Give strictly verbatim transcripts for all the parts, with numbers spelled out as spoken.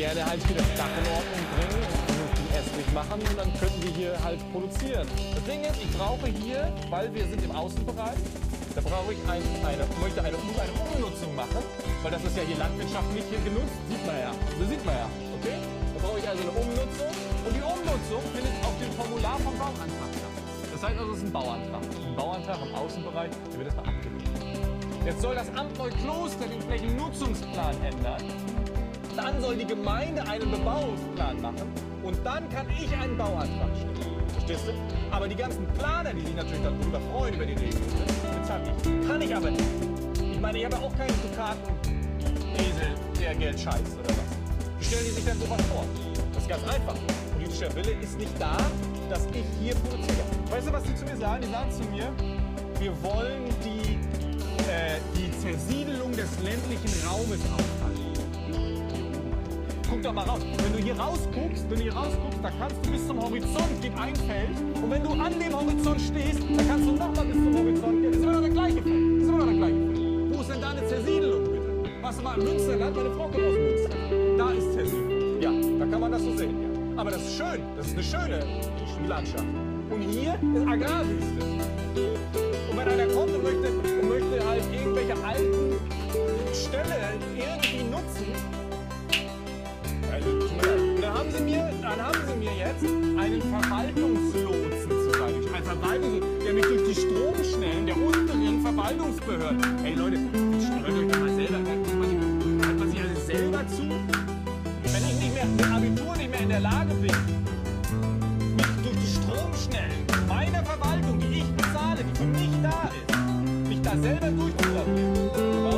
gerne halt hier das Dach in Ordnung bringen, vernünftig Estrich machen und dann könnten wir hier halt produzieren. Das Ding ist, ich brauche hier, weil wir sind im Außenbereich, da brauche ich ein, eine, möchte eine, eine Umnutzung machen, weil das ist ja hier landwirtschaftlich hier genutzt, sieht man ja, das sieht man ja, okay? Da brauche ich also eine Umnutzung und die Umnutzung findet auf dem Formular vom Bauantrag statt. Das heißt also, es ist ein Bauantrag. Ein Bauantrag im Außenbereich, der wird erstmal abgelehnt. Jetzt soll das Amt Neukloster den Flächennutzungsplan ändern. Dann soll die Gemeinde einen Bebauungsplan machen und dann kann ich einen Bauantrag stellen. Verstehst du? Aber die ganzen Planer, die sich natürlich darüber freuen, über die Regeln, das habe ich. Kann ich aber nicht. Ich meine, ich habe auch keinen Dukaten-Esel, der Geld scheißt oder was. Wie stellen die sich denn sowas vor? Das ist ganz einfach. Politischer Wille ist nicht da, dass ich hier produziere. Weißt du, was die zu mir sagen? Die sagen zu mir, wir wollen die, äh, die Zersiedelung des ländlichen Raumes aufhalten. Guck doch mal raus. Wenn du hier rausguckst, wenn du hier rausguckst, da kannst du bis zum Horizont geht ein Feld. Und wenn du an dem Horizont stehst, dann kannst du nochmal bis zum Horizont gehen. Das ist immer noch der gleiche Feld. Das ist immer noch der gleiche Feld. Wo ist denn da eine Zersiedelung, bitte? Warst du mal im Münsterland? Meine Frau kommt aus Münster. Da ist Zersiedelung. Ja, da kann man das so sehen. Ja. Aber das ist schön. Das ist eine schöne Landschaft. Und hier ist Agrarwüste. Und wenn einer kommt und möchte, und möchte halt irgendwelche alten Ställe irgendwie nutzen, also, dann haben sie mir, dann haben sie mir jetzt einen Verwaltungslotsen zur Seite gestellt. Ein Verwaltungslotsen, der mich durch die Stromschnellen der unteren Verwaltungsbehörde. Hey Leute, hört euch doch mal selber, hört man sich alles selber zu? Wenn ich nicht mehr mit Abitur nicht mehr in der Lage bin, mich durch die Stromschnellen meiner Verwaltung, die ich bezahle, die für mich da ist, mich da selber durchzuprobieren.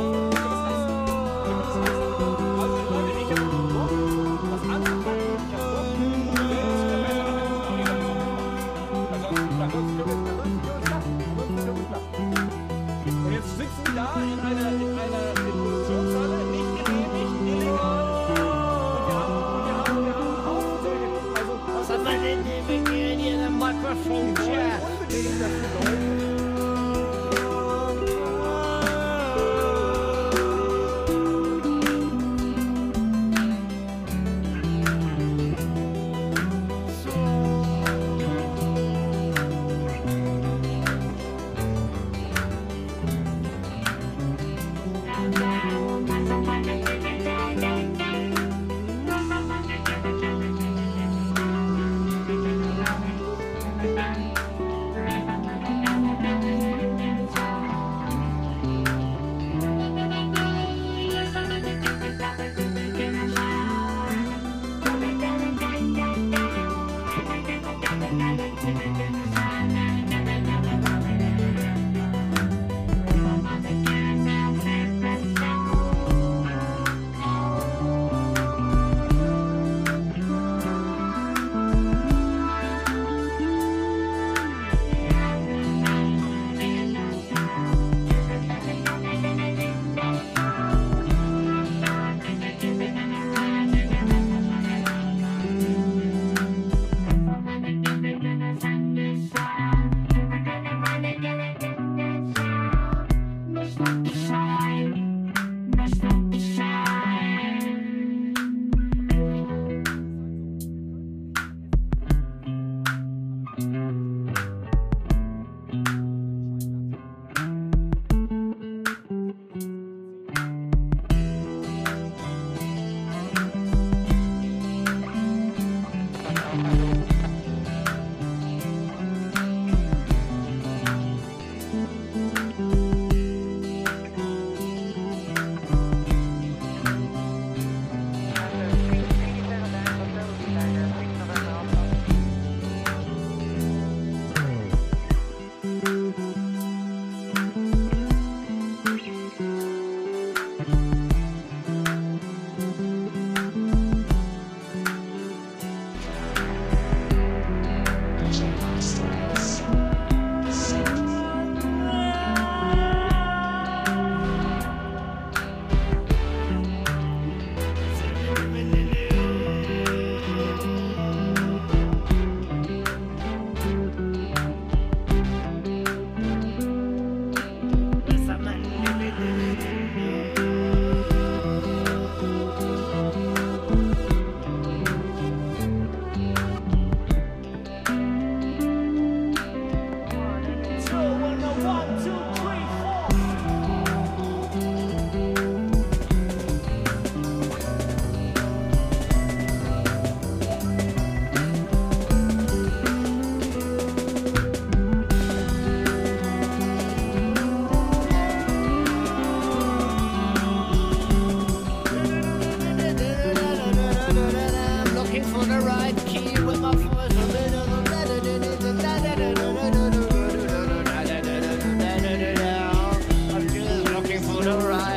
Microphone Jack. looking for the right key with my voice. I'm just looking for the right.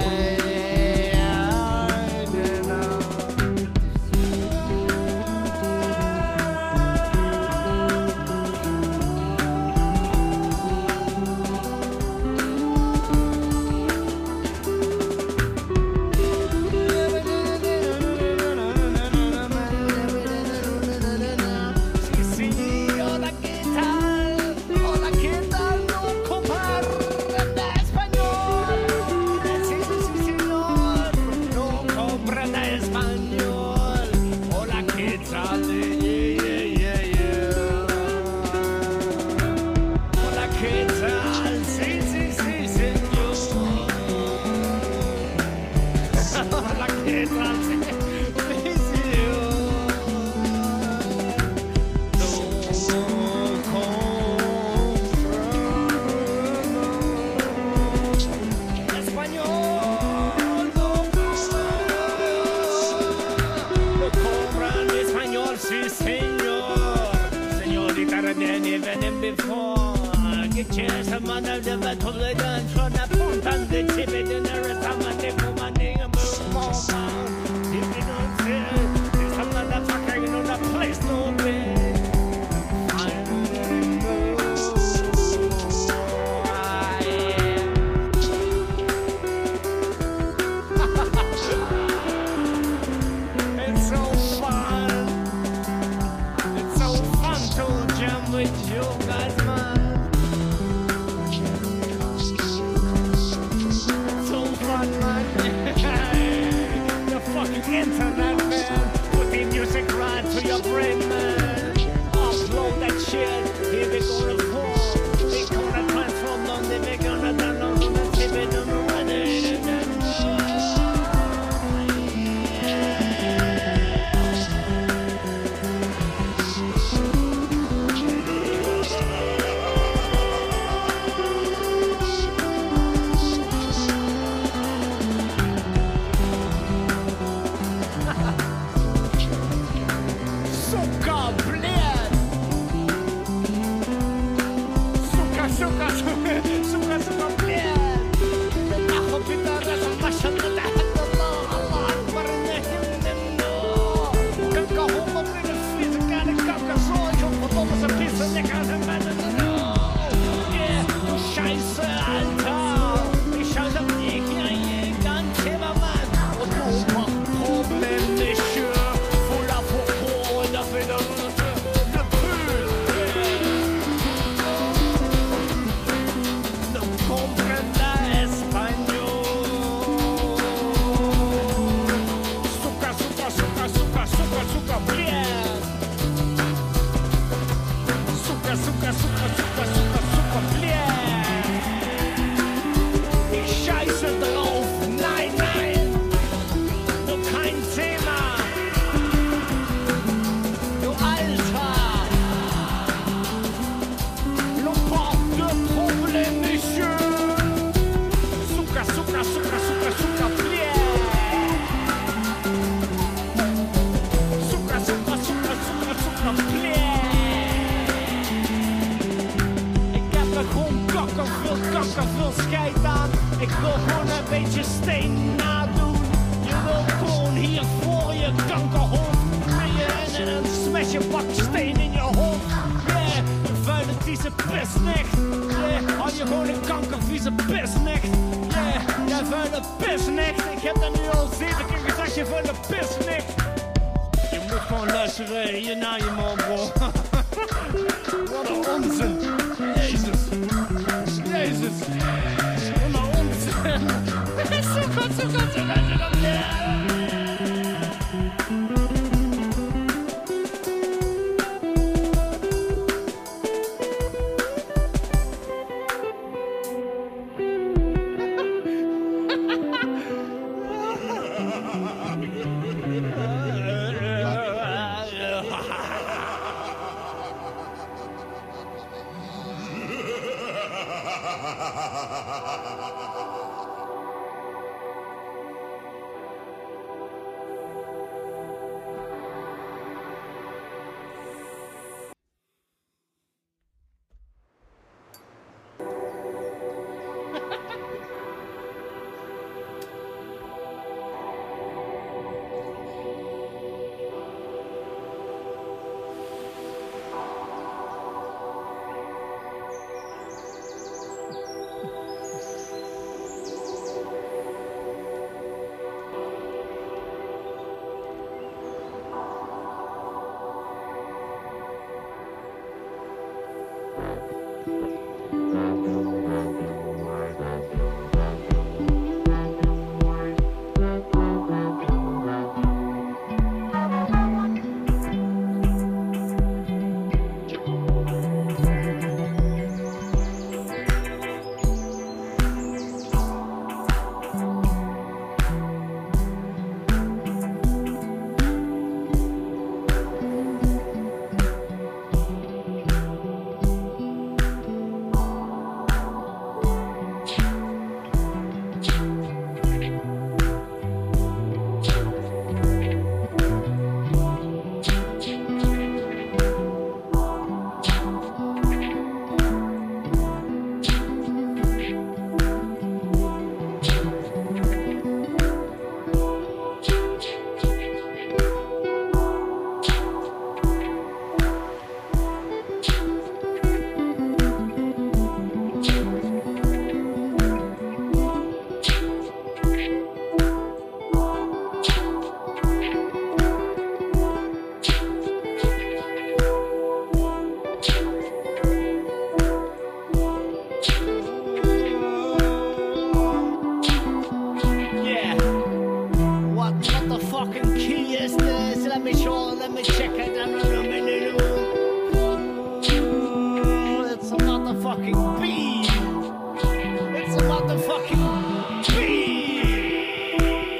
It's a motherfucking beat. It's a motherfucking beat.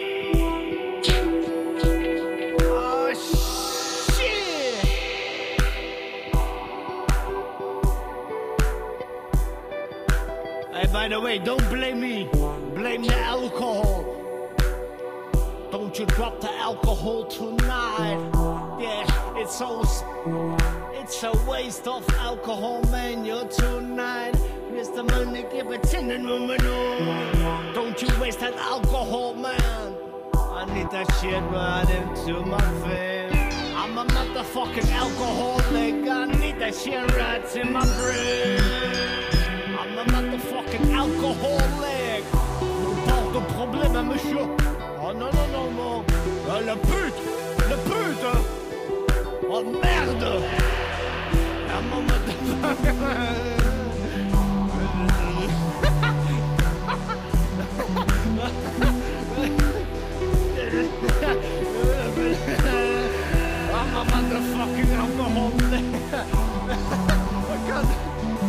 Oh shit. Hey, by the way, don't blame me. Blame the alcohol. Don't you drop the alcohol tonight. Yeah, it's so it's a waste of alcohol, man. You're tonight. Mister Money, give it ten and woman. Don't you waste that alcohol, man. I need that shit right into my veins. I'm a motherfucking alcoholic. I need that shit right in my brain. I'm a motherfucking alcoholic. Pas de problème, monsieur. Oh non, non, non, non. Oh, le pute, le pute. Oh merde. Ah, mon motherfucker. I'm a motherfucking alcoholic. I can't.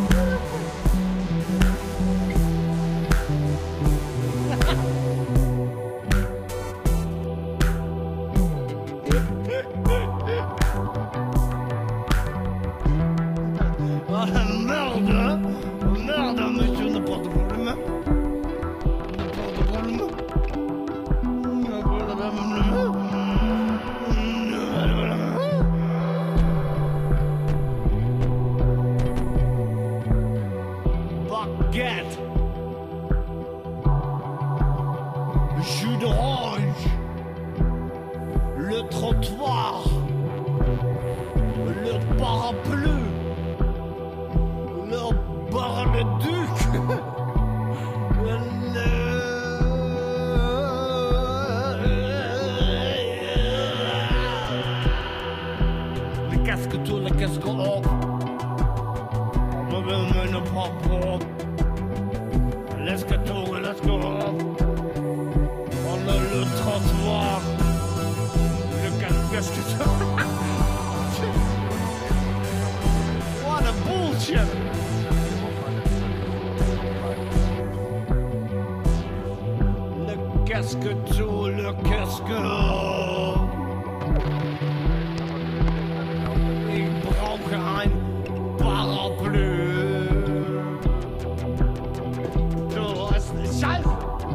Merde, merde, monsieur, n'importe de problème. N'importe de problème. Baguette, jus d'orange, le trottoir, le parapluie. Bar le duc. Le casque tout, le casque haut. On va me ne pas pour. Let's go tout, let's go. On a le trottoir. Le casque tout. What a bullshit. Casque tout, le casque. Ich brauche ein Parapluie. Du hast Scheiße.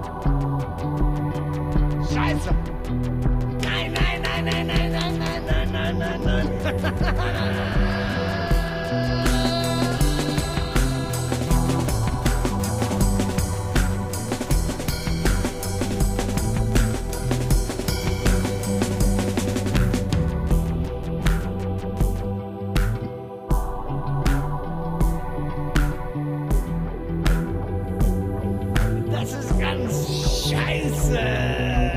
Scheiße. Nein, nein, nein, nein, nein, nein, nein, nein, nein, nein, nein. Das ist ganz scheiße.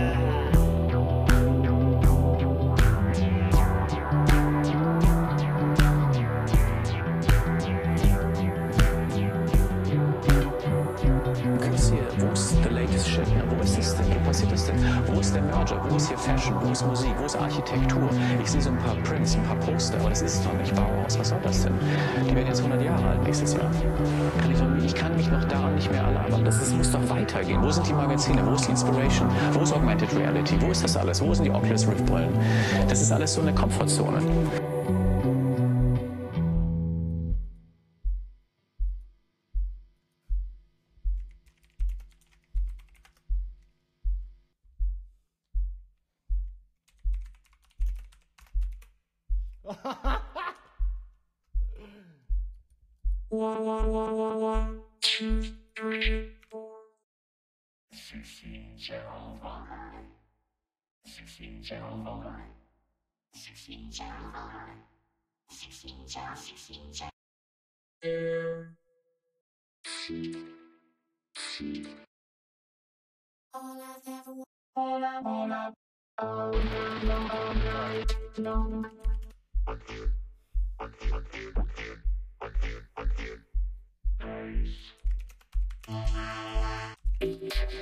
Wo ist the latest shit? Ne? Wo ist das denn? Wo passiert das denn? Wo ist der Merger? Wo ist hier Fashion? Wo ist Musik? Wo ist Architektur? Ich sehe so ein paar Prints, ein paar Poster, aber das ist doch nicht Bauhaus. Was soll das denn? Die werden jetzt hundert Jahre alt nächstes Jahr. Kann ich, doch, ich kann mich noch daran nicht mehr erlabern. Das ist, muss doch weitergehen. Wo sind die Magazine? Wo ist die Inspiration? Wo ist Augmented Reality? Wo ist das alles? Wo sind die Oculus Rift Brillen? Das ist alles so eine Komfortzone.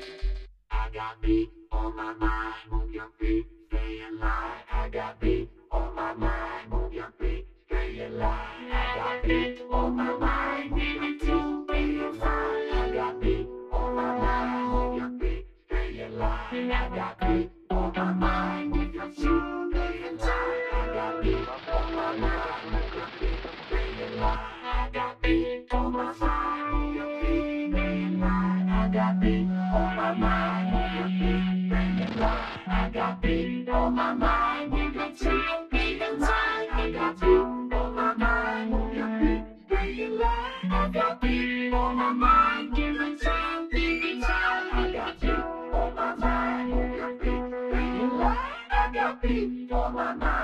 I got beat on my mind, move your feet, stay in line. I got beat on my mind. Move your feet, stay in line. I got beat on my mind. Give it to me fine. I got beat on my mind. Move your feet, stay in line. I got beat on my mind. With your shoe, stay in time. I got beat on my mind. Move your feet, stay in line. I got beat on my mind. Move your feet, stay in line. I got beat on my mind. Move your feet, stay in line. I got beat on my mind. Move your feet, stay in line. I got beat on my mind. Move your feet, stay in line. I got beat on my mind. Give it time, give it time. I got beat on my mind. Move your feet, stay in line. I got beat on my mind.